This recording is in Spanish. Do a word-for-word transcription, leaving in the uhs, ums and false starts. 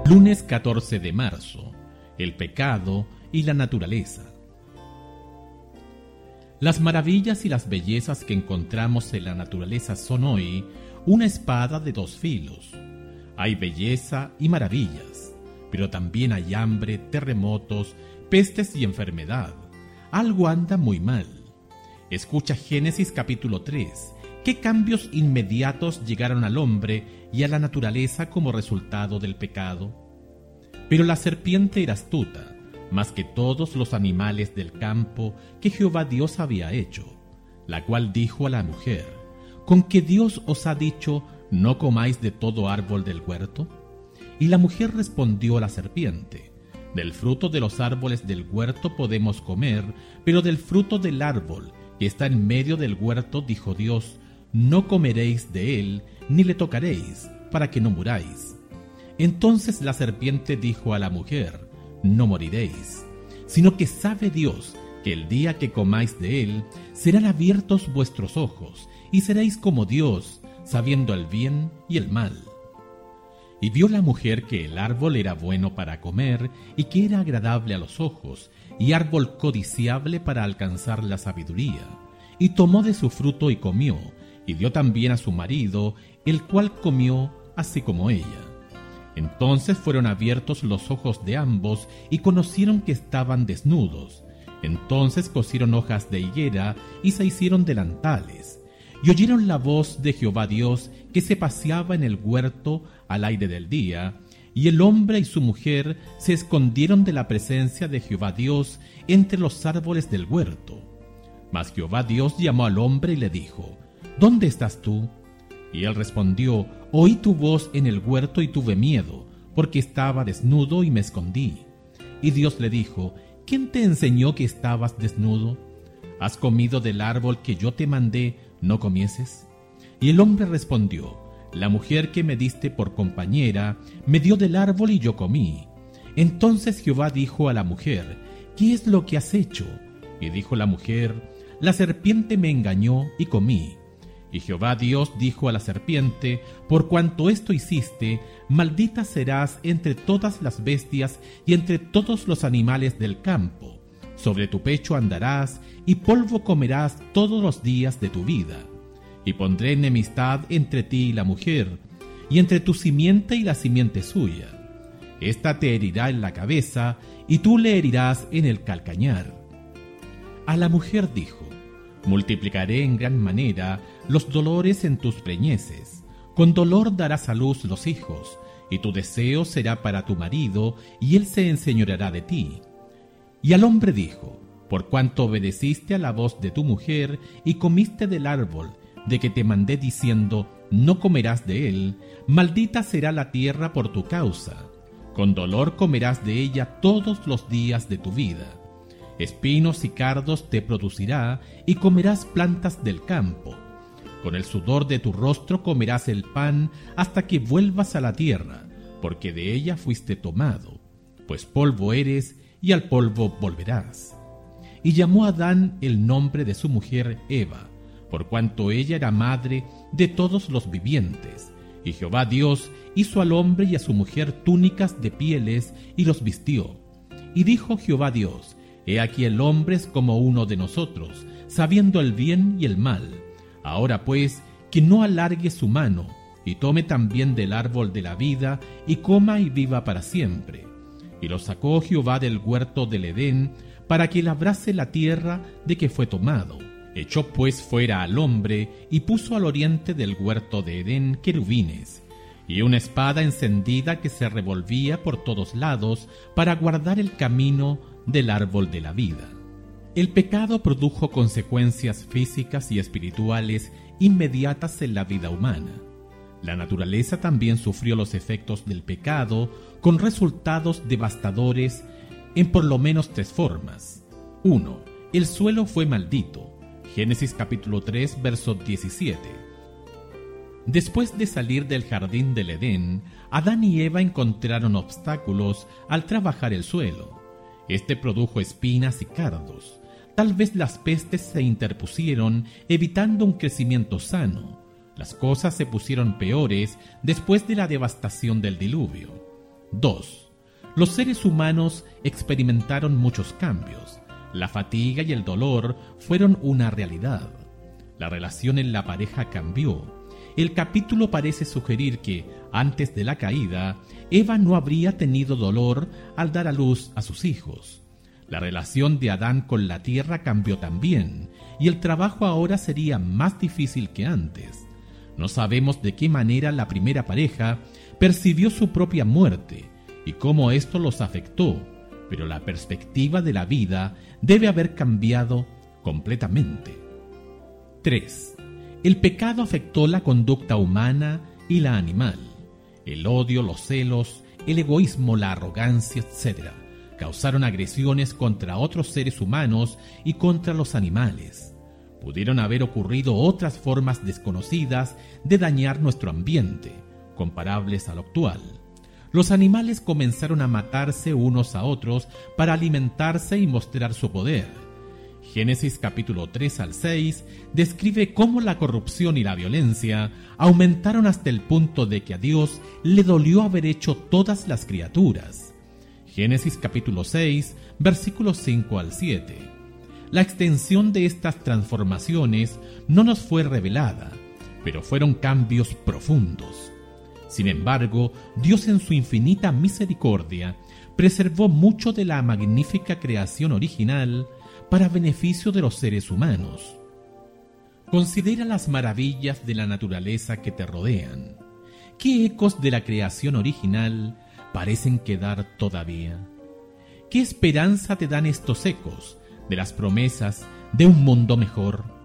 Lunes catorce de marzo. El pecado y la naturaleza. Las maravillas y las bellezas que encontramos en la naturaleza son hoy una espada de dos filos. Hay belleza y maravillas, pero también hay hambre, terremotos, pestes y enfermedad. Algo anda muy mal. Escucha Génesis capítulo tres. ¿Qué cambios inmediatos llegaron al hombre y a la naturaleza como resultado del pecado? Pero la serpiente era astuta, más que todos los animales del campo que Jehová Dios había hecho, la cual dijo a la mujer: ¿con qué Dios os ha dicho, no comáis de todo árbol del huerto? Y la mujer respondió a la serpiente: del fruto de los árboles del huerto podemos comer, pero del fruto del árbol que está en medio del huerto, dijo Dios, no comeréis de él, ni le tocaréis, para que no muráis. Entonces la serpiente dijo a la mujer: no moriréis, sino que sabe Dios que el día que comáis de él, serán abiertos vuestros ojos, y seréis como Dios, sabiendo el bien y el mal. Y vio la mujer que el árbol era bueno para comer, y que era agradable a los ojos, y árbol codiciable para alcanzar la sabiduría. Y tomó de su fruto y comió, y dio también a su marido, el cual comió así como ella. Entonces fueron abiertos los ojos de ambos, y conocieron que estaban desnudos. Entonces cosieron hojas de higuera, y se hicieron delantales. Y oyeron la voz de Jehová Dios, que se paseaba en el huerto al aire del día, y el hombre y su mujer se escondieron de la presencia de Jehová Dios entre los árboles del huerto. Mas Jehová Dios llamó al hombre y le dijo: ¿dónde estás tú? Y él respondió: oí tu voz en el huerto y tuve miedo, porque estaba desnudo y me escondí. Y Dios le dijo: ¿quién te enseñó que estabas desnudo? ¿Has comido del árbol que yo te mandé no comieses? Y el hombre respondió: la mujer que me diste por compañera me dio del árbol y yo comí. Entonces Jehová dijo a la mujer: ¿qué es lo que has hecho? Y dijo la mujer: la serpiente me engañó y comí. Y Jehová Dios dijo a la serpiente: por cuanto esto hiciste, maldita serás entre todas las bestias y entre todos los animales del campo. Sobre tu pecho andarás, y polvo comerás todos los días de tu vida. Y pondré enemistad entre ti y la mujer, y entre tu simiente y la simiente suya. Esta te herirá en la cabeza, y tú le herirás en el calcañar. A la mujer dijo: multiplicaré en gran manera los dolores en tus preñeces. Con dolor darás a luz los hijos, y tu deseo será para tu marido, y él se enseñoreará de ti. Y al hombre dijo: por cuanto obedeciste a la voz de tu mujer, y comiste del árbol de que te mandé diciendo, no comerás de él, maldita será la tierra por tu causa. Con dolor comerás de ella todos los días de tu vida. Espinos y cardos te producirá, y comerás plantas del campo. Con el sudor de tu rostro comerás el pan hasta que vuelvas a la tierra, porque de ella fuiste tomado, pues polvo eres, y al polvo volverás. Y llamó a Adán el nombre de su mujer Eva, por cuanto ella era madre de todos los vivientes. Y Jehová Dios hizo al hombre y a su mujer túnicas de pieles, y los vistió. Y dijo Jehová Dios: he aquí el hombre es como uno de nosotros, sabiendo el bien y el mal. Ahora pues, que no alargue su mano, y tome también del árbol de la vida, y coma y viva para siempre. Y lo sacó Jehová del huerto del Edén, para que labrase la tierra de que fue tomado. Echó pues fuera al hombre, y puso al oriente del huerto de Edén querubines, y una espada encendida que se revolvía por todos lados, para guardar el camino del árbol de la vida. El pecado produjo consecuencias físicas y espirituales inmediatas en la vida humana. La naturaleza también sufrió los efectos del pecado, con resultados devastadores en por lo menos tres formas. uno. El suelo fue maldito. Génesis capítulo tres, verso diecisiete. Después de salir del jardín del Edén, Adán y Eva encontraron obstáculos al trabajar el suelo. Este produjo espinas y cardos. Tal vez las pestes se interpusieron, evitando un crecimiento sano. Las cosas se pusieron peores después de la devastación del diluvio. dos. Los seres humanos experimentaron muchos cambios. La fatiga y el dolor fueron una realidad. La relación en la pareja cambió. El capítulo parece sugerir que, antes de la caída, Eva no habría tenido dolor al dar a luz a sus hijos. La relación de Adán con la tierra cambió también, y el trabajo ahora sería más difícil que antes. No sabemos de qué manera la primera pareja percibió su propia muerte y cómo esto los afectó, pero la perspectiva de la vida debe haber cambiado completamente. tres. El pecado afectó la conducta humana y la animal. El odio, los celos, el egoísmo, la arrogancia, etcétera, causaron agresiones contra otros seres humanos y contra los animales. Pudieron haber ocurrido otras formas desconocidas de dañar nuestro ambiente, comparables al actual. Los animales comenzaron a matarse unos a otros para alimentarse y mostrar su poder. Génesis capítulo tres al seis describe cómo la corrupción y la violencia aumentaron hasta el punto de que a Dios le dolió haber hecho todas las criaturas. Génesis capítulo seis, versículos cinco al siete. La extensión de estas transformaciones no nos fue revelada, pero fueron cambios profundos. Sin embargo, Dios en su infinita misericordia preservó mucho de la magnífica creación original para beneficio de los seres humanos. Considera las maravillas de la naturaleza que te rodean. ¿Qué ecos de la creación original parecen quedar todavía? ¿Qué esperanza te dan estos ecos de las promesas de un mundo mejor?